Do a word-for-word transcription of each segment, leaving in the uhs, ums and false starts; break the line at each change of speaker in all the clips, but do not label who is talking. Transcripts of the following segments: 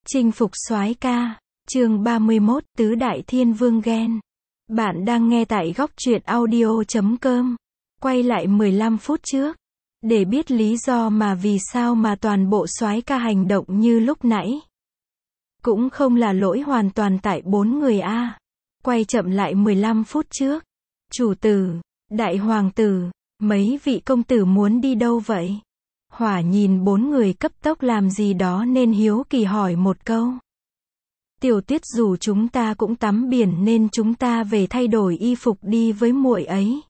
Chinh phục soái ca, chương ba mươi mốt, Tứ Đại Thiên Vương ghen. Bạn đang nghe tại góc truyện audio chấm com. Quay lại mười lăm phút trước, để biết lý do mà vì sao mà toàn bộ soái ca hành động như lúc nãy. Cũng không là lỗi hoàn toàn tại bốn người a. Quay chậm lại mười lăm phút trước. Chủ tử, đại hoàng tử, mấy vị công tử muốn đi đâu vậy? Hỏa nhìn bốn người cấp tốc làm gì đó nên hiếu kỳ hỏi một câu. Tiểu Tuyết dù chúng ta cũng tắm biển nên chúng ta về thay đổi y phục đi với muội ấy.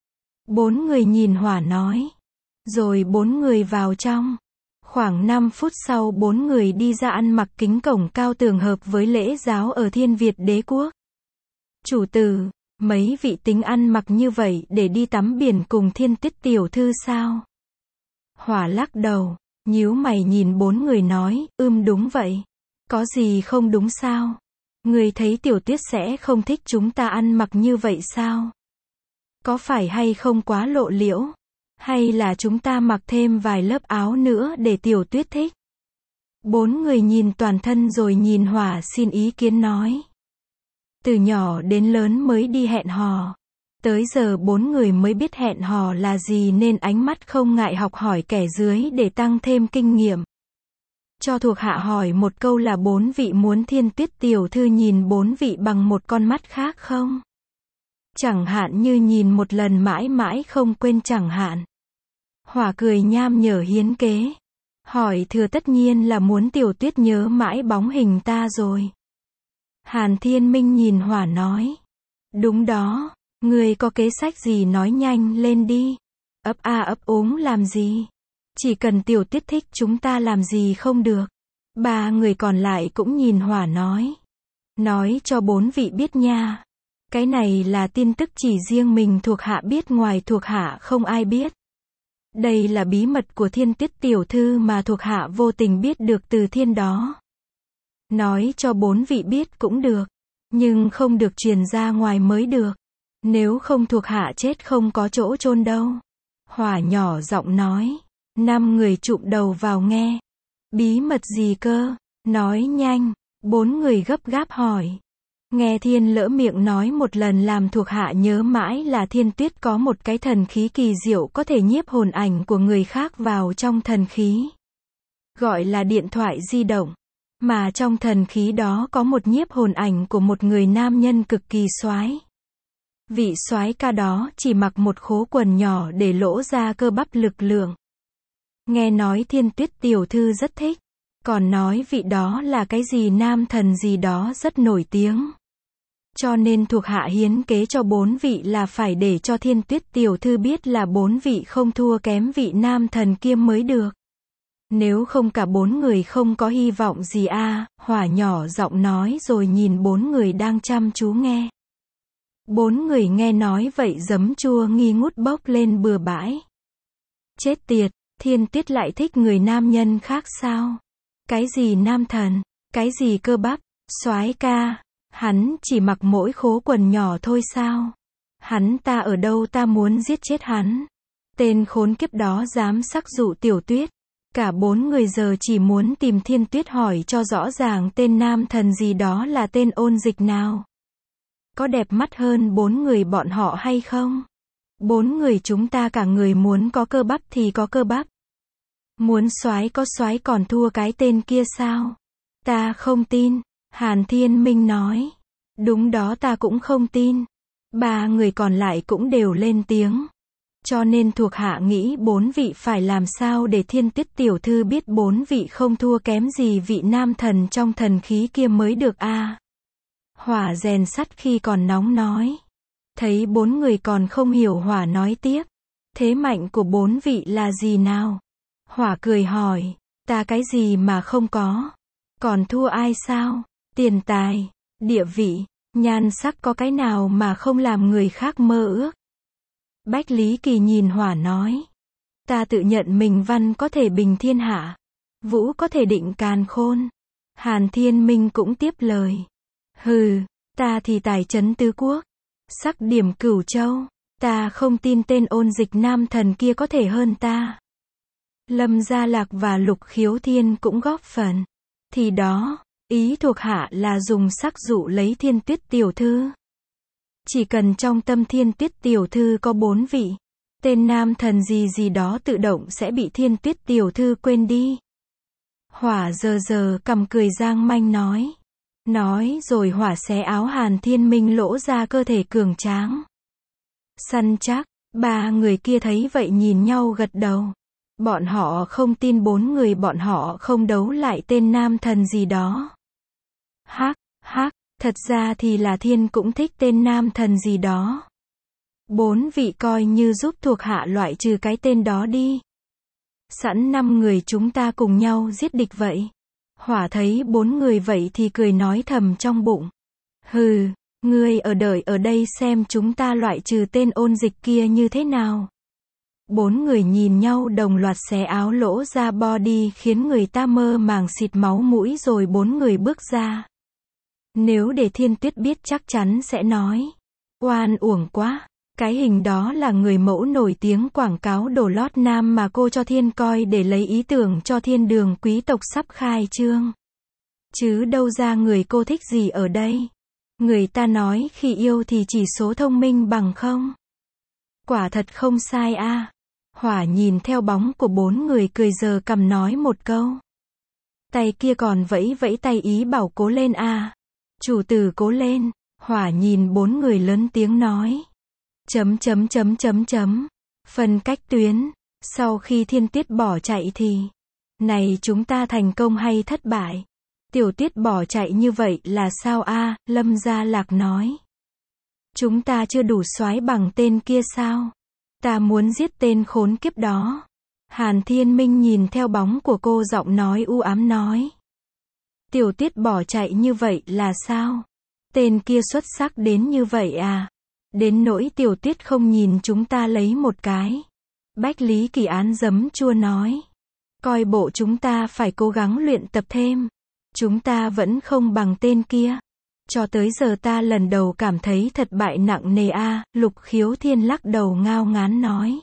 Bốn người nhìn Hỏa nói. Rồi bốn người vào trong. Khoảng năm phút sau bốn người đi ra ăn mặc kính cổng cao tường hợp với lễ giáo ở Thiên Việt Đế Quốc. Chủ tử, mấy vị tính ăn mặc như vậy để đi tắm biển cùng Thiên Tuyết tiểu thư sao? Hỏa lắc đầu, nhíu mày nhìn bốn người nói, ưm đúng vậy. Có gì không đúng sao? Người thấy Tiểu Tuyết sẽ không thích chúng ta ăn mặc như vậy sao? Có phải hay không quá lộ liễu? Hay là chúng ta mặc thêm vài lớp áo nữa để Tiểu Tuyết thích? Bốn người nhìn toàn thân rồi nhìn Hỏa xin ý kiến nói. Từ nhỏ đến lớn mới đi hẹn hò. Tới giờ bốn người mới biết hẹn hò là gì nên ánh mắt không ngại học hỏi kẻ dưới để tăng thêm kinh nghiệm. Cho thuộc hạ hỏi một câu là bốn vị muốn Thiên Tuyết tiểu thư nhìn bốn vị bằng một con mắt khác không? Chẳng hạn như nhìn một lần mãi mãi không quên chẳng hạn. Hỏa cười nham nhở hiến kế. Hỏi thừa tất nhiên là muốn Tiểu Tuyết nhớ mãi bóng hình ta rồi. Hàn Thiên Minh nhìn Hỏa nói. Đúng đó. Người có kế sách gì nói nhanh lên đi. Ấp a ấp úng làm gì? Chỉ cần Tiểu Tuyết thích chúng ta làm gì không được. Ba người còn lại cũng nhìn Hỏa nói. Nói cho bốn vị biết nha. Cái này là tin tức chỉ riêng mình thuộc hạ biết, ngoài thuộc hạ không ai biết. Đây là bí mật của Thiên Tuyết tiểu thư mà thuộc hạ vô tình biết được từ thiên đó. Nói cho bốn vị biết cũng được. Nhưng không được truyền ra ngoài mới được. Nếu không thuộc hạ chết không có chỗ chôn đâu. Hỏa nhỏ giọng nói. Năm người chụm đầu vào nghe. Bí mật gì cơ? Nói nhanh. Bốn người gấp gáp hỏi. Nghe Thiên lỡ miệng nói một lần làm thuộc hạ nhớ mãi là Thiên Tuyết có một cái thần khí kỳ diệu có thể nhiếp hồn ảnh của người khác vào trong thần khí. Gọi là điện thoại di động. Mà trong thần khí đó có một nhiếp hồn ảnh của một người nam nhân cực kỳ soái. Vị soái ca đó chỉ mặc một khố quần nhỏ để lỗ ra cơ bắp lực lượng. Nghe nói Thiên Tuyết tiểu thư rất thích. Còn nói vị đó là cái gì nam thần gì đó rất nổi tiếng. Cho nên thuộc hạ hiến kế cho bốn vị là phải để cho Thiên Tuyết tiểu thư biết là bốn vị không thua kém vị nam thần kia mới được. Nếu không cả bốn người không có hy vọng gì a. À, Hỏa nhỏ giọng nói rồi nhìn bốn người đang chăm chú nghe. Bốn người nghe nói vậy giấm chua nghi ngút bốc lên bừa bãi. Chết tiệt, Thiên Tuyết lại thích người nam nhân khác sao? Cái gì nam thần? Cái gì cơ bắp? Soái ca, hắn chỉ mặc mỗi khố quần nhỏ thôi sao? Hắn ta ở đâu, ta muốn giết chết hắn. Tên khốn kiếp đó dám sắc dụ Tiểu Tuyết. Cả bốn người giờ chỉ muốn tìm Thiên Tuyết hỏi cho rõ ràng tên nam thần gì đó là tên Ôn Dịch nào. Có đẹp mắt hơn bốn người bọn họ hay không? Bốn người chúng ta cả người muốn có cơ bắp thì có cơ bắp. Muốn soái có soái còn thua cái tên kia sao? Ta không tin. Hàn Thiên Minh nói. Đúng đó, ta cũng không tin. Ba người còn lại cũng đều lên tiếng. Cho nên thuộc hạ nghĩ bốn vị phải làm sao để Thiên Tuyết tiểu thư biết bốn vị không thua kém gì vị nam thần trong thần khí kia mới được a. À, Hỏa rèn sắt khi còn nóng nói. Thấy bốn người còn không hiểu, Hỏa nói tiếp. Thế mạnh của bốn vị là gì nào? Hỏa cười hỏi. Ta cái gì mà không có? Còn thua ai sao? Tiền tài, địa vị, nhan sắc có cái nào mà không làm người khác mơ ước? Bách Lý Kỳ nhìn Hỏa nói. Ta tự nhận mình văn có thể bình thiên hạ. Vũ có thể định càn khôn. Hàn Thiên Minh cũng tiếp lời. Hừ, ta thì tài trấn tứ quốc. Sắc điểm cửu châu. Ta không tin tên Ôn Dịch nam thần kia có thể hơn ta. Lâm Gia Lạc và Lục Khiếu Thiên cũng góp phần. Thì đó, Ý thuộc hạ là dùng sắc dụ lấy Thiên Tuyết tiểu thư. Chỉ cần trong tâm Thiên Tuyết tiểu thư có bốn vị, tên nam thần gì gì đó tự động sẽ bị Thiên Tuyết tiểu thư quên đi. Hỏa giờ giờ cầm cười giang manh nói. Nói rồi hỏa xé áo Hàn Thiên Minh lỗ ra cơ thể cường tráng. Săn chắc, ba người kia thấy vậy nhìn nhau gật đầu. Bọn họ không tin bốn người bọn họ không đấu lại tên nam thần gì đó. Hắc, hắc, thật ra thì là Thiên cũng thích tên nam thần gì đó. Bốn vị coi như giúp thuộc hạ loại trừ cái tên đó đi. Sẵn năm người chúng ta cùng nhau giết địch vậy. Hỏa thấy bốn người vậy thì cười nói thầm trong bụng. Hừ, ngươi ở đợi ở đây xem chúng ta loại trừ tên ôn dịch kia như thế nào. Bốn người nhìn nhau đồng loạt xé áo lỗ ra body khiến người ta mơ màng xịt máu mũi rồi bốn người bước ra. Nếu để Thiên Tuyết biết chắc chắn sẽ nói. Oan uổng quá. Cái hình đó là người mẫu nổi tiếng quảng cáo đồ lót nam mà cô cho Thiên coi để lấy ý tưởng cho thiên đường quý tộc sắp khai trương. Chứ đâu ra người cô thích gì ở đây. Người ta nói khi yêu thì chỉ số thông minh bằng không. Quả thật không sai a. À. Hỏa nhìn theo bóng của bốn người cười giờ cầm nói một câu. Tay kia còn vẫy vẫy tay ý bảo cố lên a. À. Chủ tử cố lên. Hỏa nhìn bốn người lớn tiếng nói. Chấm chấm chấm chấm chấm. Phân cách tuyến. Sau khi Thiên Tuyết bỏ chạy thì. Này chúng ta thành công hay thất bại? Tiểu Tuyết bỏ chạy như vậy là sao a? À, Lâm Gia Lạc nói. Chúng ta chưa đủ soái bằng tên kia sao? Ta muốn giết tên khốn kiếp đó. Hàn Thiên Minh nhìn theo bóng của cô giọng nói u ám nói. Tiểu Tuyết bỏ chạy như vậy là sao? Tên kia xuất sắc đến như vậy à? Đến nỗi Tiểu Tuyết không nhìn chúng ta lấy một cái. Bách Lý Kỳ Án giấm chua nói. Coi bộ chúng ta phải cố gắng luyện tập thêm. Chúng ta vẫn không bằng tên kia. Cho tới giờ ta lần đầu cảm thấy thật bại nặng nề a. À, Lục Khiếu Thiên lắc đầu ngao ngán nói.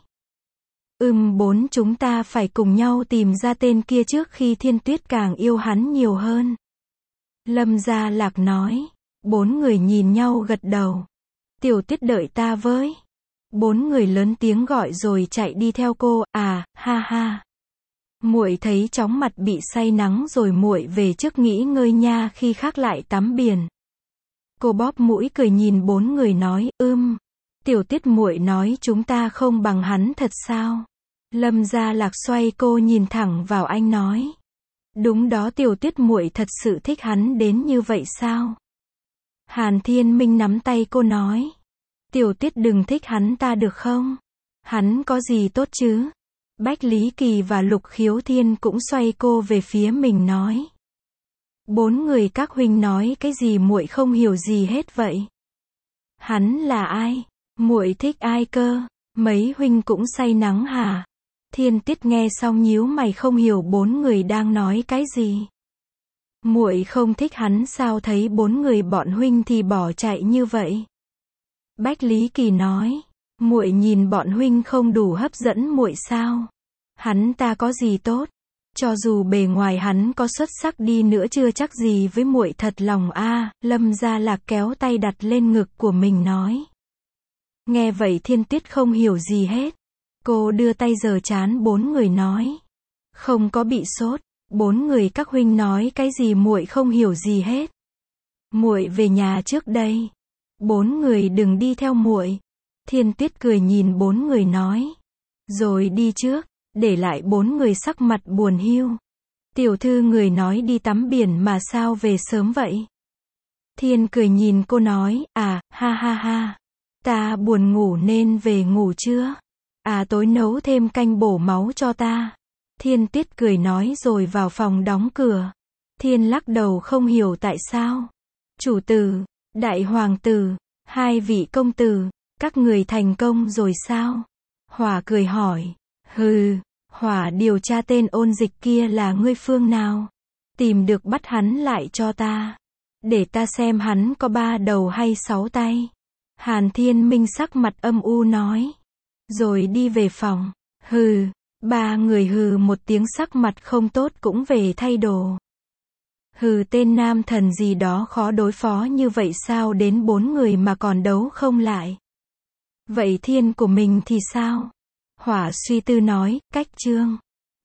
Ừm bốn chúng ta phải cùng nhau tìm ra tên kia trước khi Thiên Tuyết càng yêu hắn nhiều hơn. Lâm Gia Lạc nói. Bốn người nhìn nhau gật đầu. Tiểu Tuyết đợi ta với. Bốn người lớn tiếng gọi rồi chạy đi theo cô. À, ha ha. Muội thấy chóng mặt bị say nắng rồi muội về trước nghỉ ngơi nha khi khác lại tắm biển. Cô bóp mũi cười nhìn bốn người nói, ưm. Tiểu Tuyết muội nói chúng ta không bằng hắn thật sao? Lâm Gia Lạc xoay cô nhìn thẳng vào anh nói. Đúng đó Tiểu Tuyết muội thật sự thích hắn đến như vậy sao? Hàn Thiên Minh nắm tay cô nói. Tiểu Tuyết đừng thích hắn ta được không? Hắn có gì tốt chứ? Bách Lý Kỳ và Lục Khiếu Thiên cũng xoay cô về phía mình nói. Bốn người các huynh nói cái gì muội không hiểu gì hết vậy? Hắn là ai? Muội thích ai cơ? Mấy huynh cũng say nắng hả? Thiên Tuyết nghe xong nhíu mày không hiểu bốn người đang nói cái gì. Muội không thích hắn sao thấy bốn người bọn huynh thì bỏ chạy như vậy? Bách Lý Kỳ nói, muội nhìn bọn huynh không đủ hấp dẫn muội sao? Hắn ta có gì tốt? Cho dù bề ngoài hắn có xuất sắc đi nữa chưa chắc gì với muội thật lòng a. À, Lâm Gia Lạc kéo tay đặt lên ngực của mình nói. Nghe vậy Thiên Tuyết không hiểu gì hết. Cô đưa tay giở trán bốn người nói. Không có bị sốt. Bốn người các huynh nói cái gì muội không hiểu gì hết. Muội về nhà trước đây. Bốn người đừng đi theo muội. Thiên Tuyết cười nhìn bốn người nói. Rồi đi trước, để lại bốn người sắc mặt buồn hiu. Tiểu thư người nói đi tắm biển mà sao về sớm vậy? Thiên cười nhìn cô nói, à, ha ha ha. Ta buồn ngủ nên về ngủ chưa? À tối nấu thêm canh bổ máu cho ta. Thiên Tuyết cười nói rồi vào phòng đóng cửa. Thiên lắc đầu không hiểu tại sao. Chủ tử, đại hoàng tử, hai vị công tử, các người thành công rồi sao? Hỏa cười hỏi. Hừ, Hỏa điều tra tên ôn dịch kia là ngươi phương nào? Tìm được bắt hắn lại cho ta. Để ta xem hắn có ba đầu hay sáu tay. Hàn Thiên Minh sắc mặt âm u nói. Rồi đi về phòng. Hừ, ba người hừ một tiếng sắc mặt không tốt cũng về thay đồ. Hừ, tên nam thần gì đó khó đối phó như vậy sao đến bốn người mà còn đấu không lại. Vậy thiên của mình thì sao? Hỏa suy tư nói, cách chương.